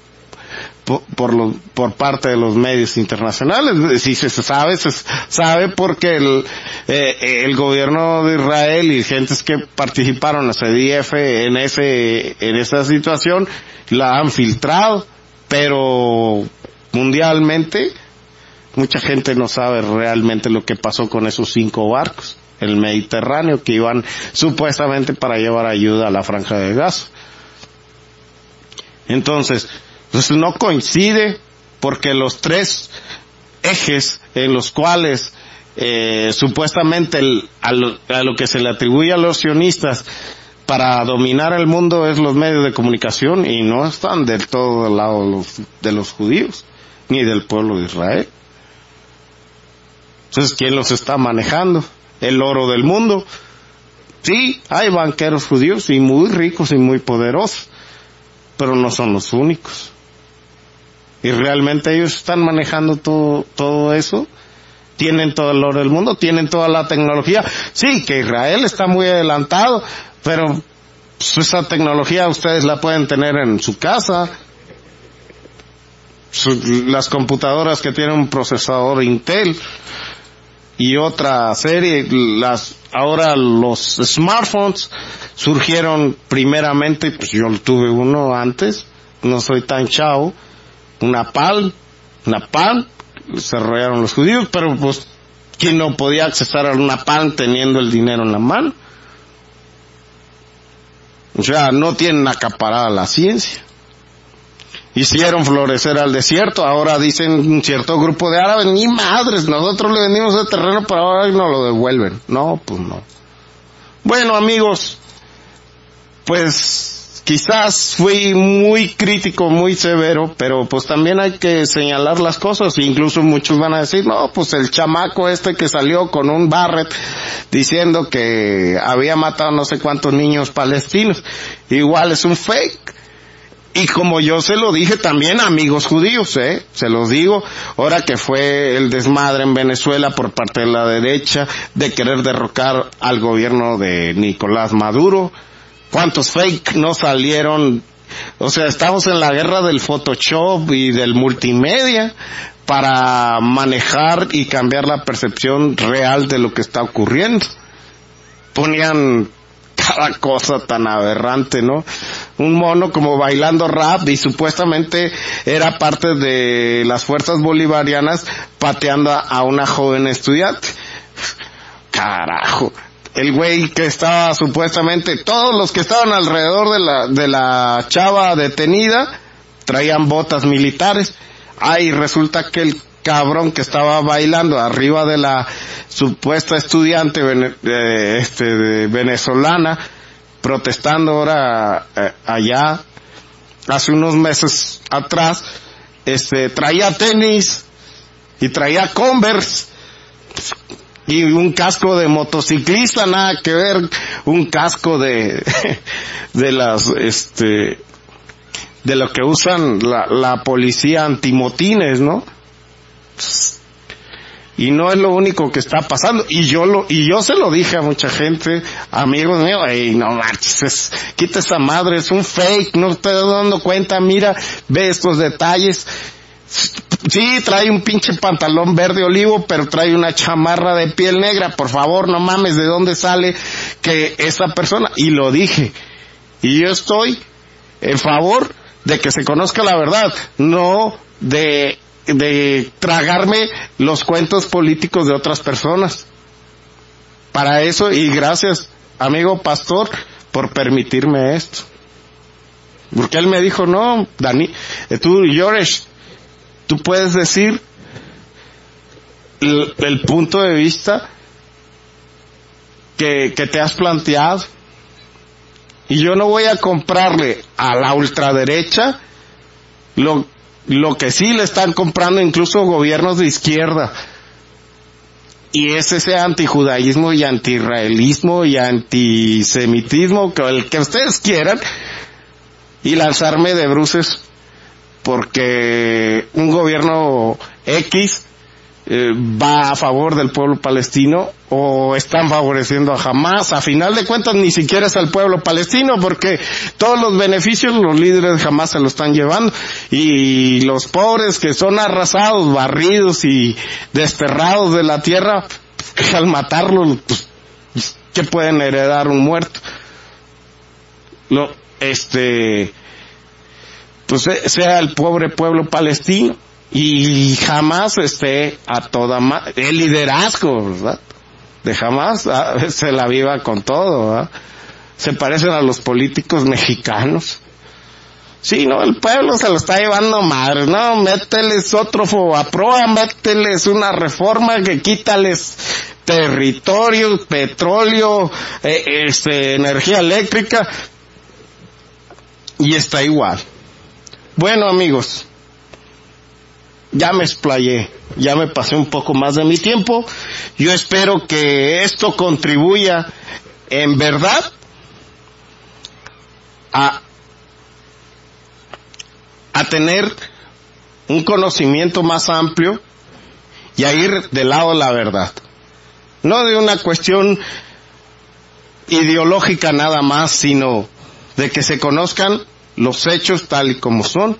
por parte de los medios internacionales. Si se sabe porque el gobierno de Israel y gentes que participaron en CDF en esa situación la han filtrado, pero mundialmente mucha gente no sabe realmente lo que pasó con esos 5 barcos en el Mediterráneo que iban supuestamente para llevar ayuda a la Franja de Gaza. Entonces no coincide, porque los 3 ejes en los cuales supuestamente a lo que se le atribuye a los sionistas para dominar el mundo es los medios de comunicación, y no están del todo del lado de los judíos ni del pueblo de Israel. Entonces, ¿quién los está manejando? El oro del mundo. Sí, hay banqueros judíos y muy ricos y muy poderosos, pero no son los únicos. Y realmente ellos están manejando todo eso. Tienen todo el oro del mundo, tienen toda la tecnología. Sí, que Israel está muy adelantado, pero pues, esa tecnología ustedes la pueden tener en su casa. Las computadoras que tienen un procesador Intel y otra serie, ahora los smartphones surgieron primeramente, pues yo tuve uno antes, no soy tan chavo, una Palm, desarrollaron los judíos, pero pues ¿quién no podía accesar a una Palm teniendo el dinero en la mano? O sea, no tienen acaparada la ciencia. Hicieron florecer al desierto, ahora dicen un cierto grupo de árabes, ni madres, nosotros le vendimos el terreno, pero ahora nos lo devuelven. No, pues no. Bueno, amigos, pues quizás fui muy crítico, muy severo, pero pues también hay que señalar las cosas. Incluso muchos van a decir, no, pues el chamaco que salió con un Barrett diciendo que había matado no sé cuántos niños palestinos, igual es un fake. Y como yo se lo dije también a amigos judíos, se los digo, ahora que fue el desmadre en Venezuela por parte de la derecha de querer derrocar al gobierno de Nicolás Maduro, ¿cuántos fake no salieron? O sea, estamos en la guerra del Photoshop y del multimedia para manejar y cambiar la percepción real de lo que está ocurriendo. Ponían cada cosa tan aberrante, ¿no? Un mono como bailando rap y supuestamente era parte de las fuerzas bolivarianas pateando a una joven estudiante. Carajo. El güey que estaba supuestamente, todos los que estaban alrededor de la chava detenida traían botas militares. Y resulta que el cabrón que estaba bailando arriba de la supuesta estudiante venezolana, protestando ahora allá, hace unos meses atrás, traía tenis y traía Converse y un casco de motociclista, nada que ver, un casco de lo que usan la policía antimotines, ¿no? Y no es lo único que está pasando. Y yo se lo dije a mucha gente, amigos míos, ey, no manches, quita esa madre, es un fake, no te estás dando cuenta, mira, ve estos detalles. Sí, trae un pinche pantalón verde olivo, pero trae una chamarra de piel negra. Por favor, no mames, ¿de dónde sale que esa persona? Y lo dije. Y yo estoy en favor de que se conozca la verdad, no de tragarme los cuentos políticos de otras personas. Para eso, y gracias, amigo pastor, por permitirme esto. Porque él me dijo, no, Dani, tú, Yoresh, tú puedes decir el punto de vista que te has planteado. Y yo no voy a comprarle a la ultraderecha lo que sí le están comprando incluso gobiernos de izquierda. Y es ese antijudaísmo y antiisraelismo y antisemitismo, que el que ustedes quieran, y lanzarme de bruces porque un gobierno X va a favor del pueblo palestino o están favoreciendo a Hamás. A final de cuentas ni siquiera es al pueblo palestino, porque todos los beneficios los líderes de Hamás se lo están llevando, y los pobres que son arrasados, barridos y desterrados de la tierra, que al matarlos, pues, ¿qué pueden heredar un muerto? Pues sea el pobre pueblo palestino. Y Hamás a toda el liderazgo, ¿verdad?, de Hamás se la viva con todo, ¿verdad? Se parecen a los políticos mexicanos. Sí, no, el pueblo se lo está llevando madre, no, mételes otro Fobaproa, mételes una reforma que quítales territorio, petróleo, energía eléctrica, y está igual. Bueno, amigos, ya me explayé, ya me pasé un poco más de mi tiempo. Yo espero que esto contribuya en verdad a tener un conocimiento más amplio y a ir del lado de la verdad. No de una cuestión ideológica nada más, sino de que se conozcan los hechos tal y como son.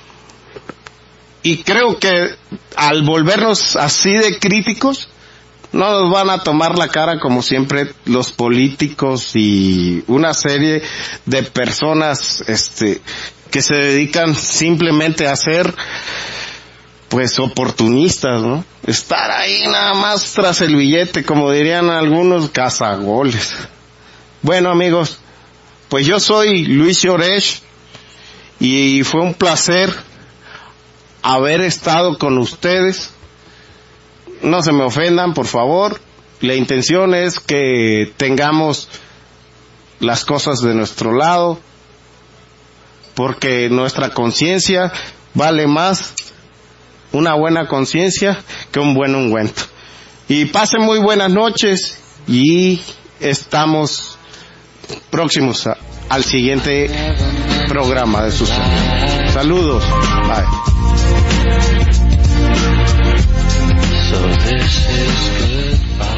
Y creo que al volvernos así de críticos, no nos van a tomar la cara como siempre los políticos y una serie de personas que se dedican simplemente a ser, pues, oportunistas, ¿no? Estar ahí nada más tras el billete, como dirían algunos, cazagoles. Bueno, amigos, pues yo soy Luis Yoresh y fue un placer haber estado con ustedes. No se me ofendan, por favor. La intención es que tengamos las cosas de nuestro lado, porque nuestra conciencia vale más, una buena conciencia, que un buen ungüento. Y pasen muy buenas noches, y estamos próximos al siguiente programa de sus saludos. Bye. So this is goodbye.